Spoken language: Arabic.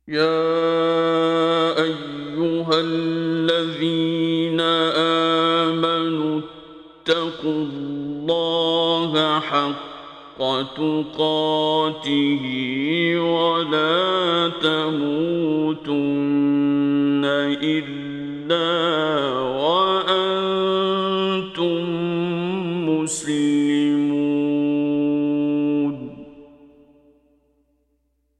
يا أيها الذين آمنوا اتقوا الله حق تقاته ولا تموتن إلا وأنتم مسلمون.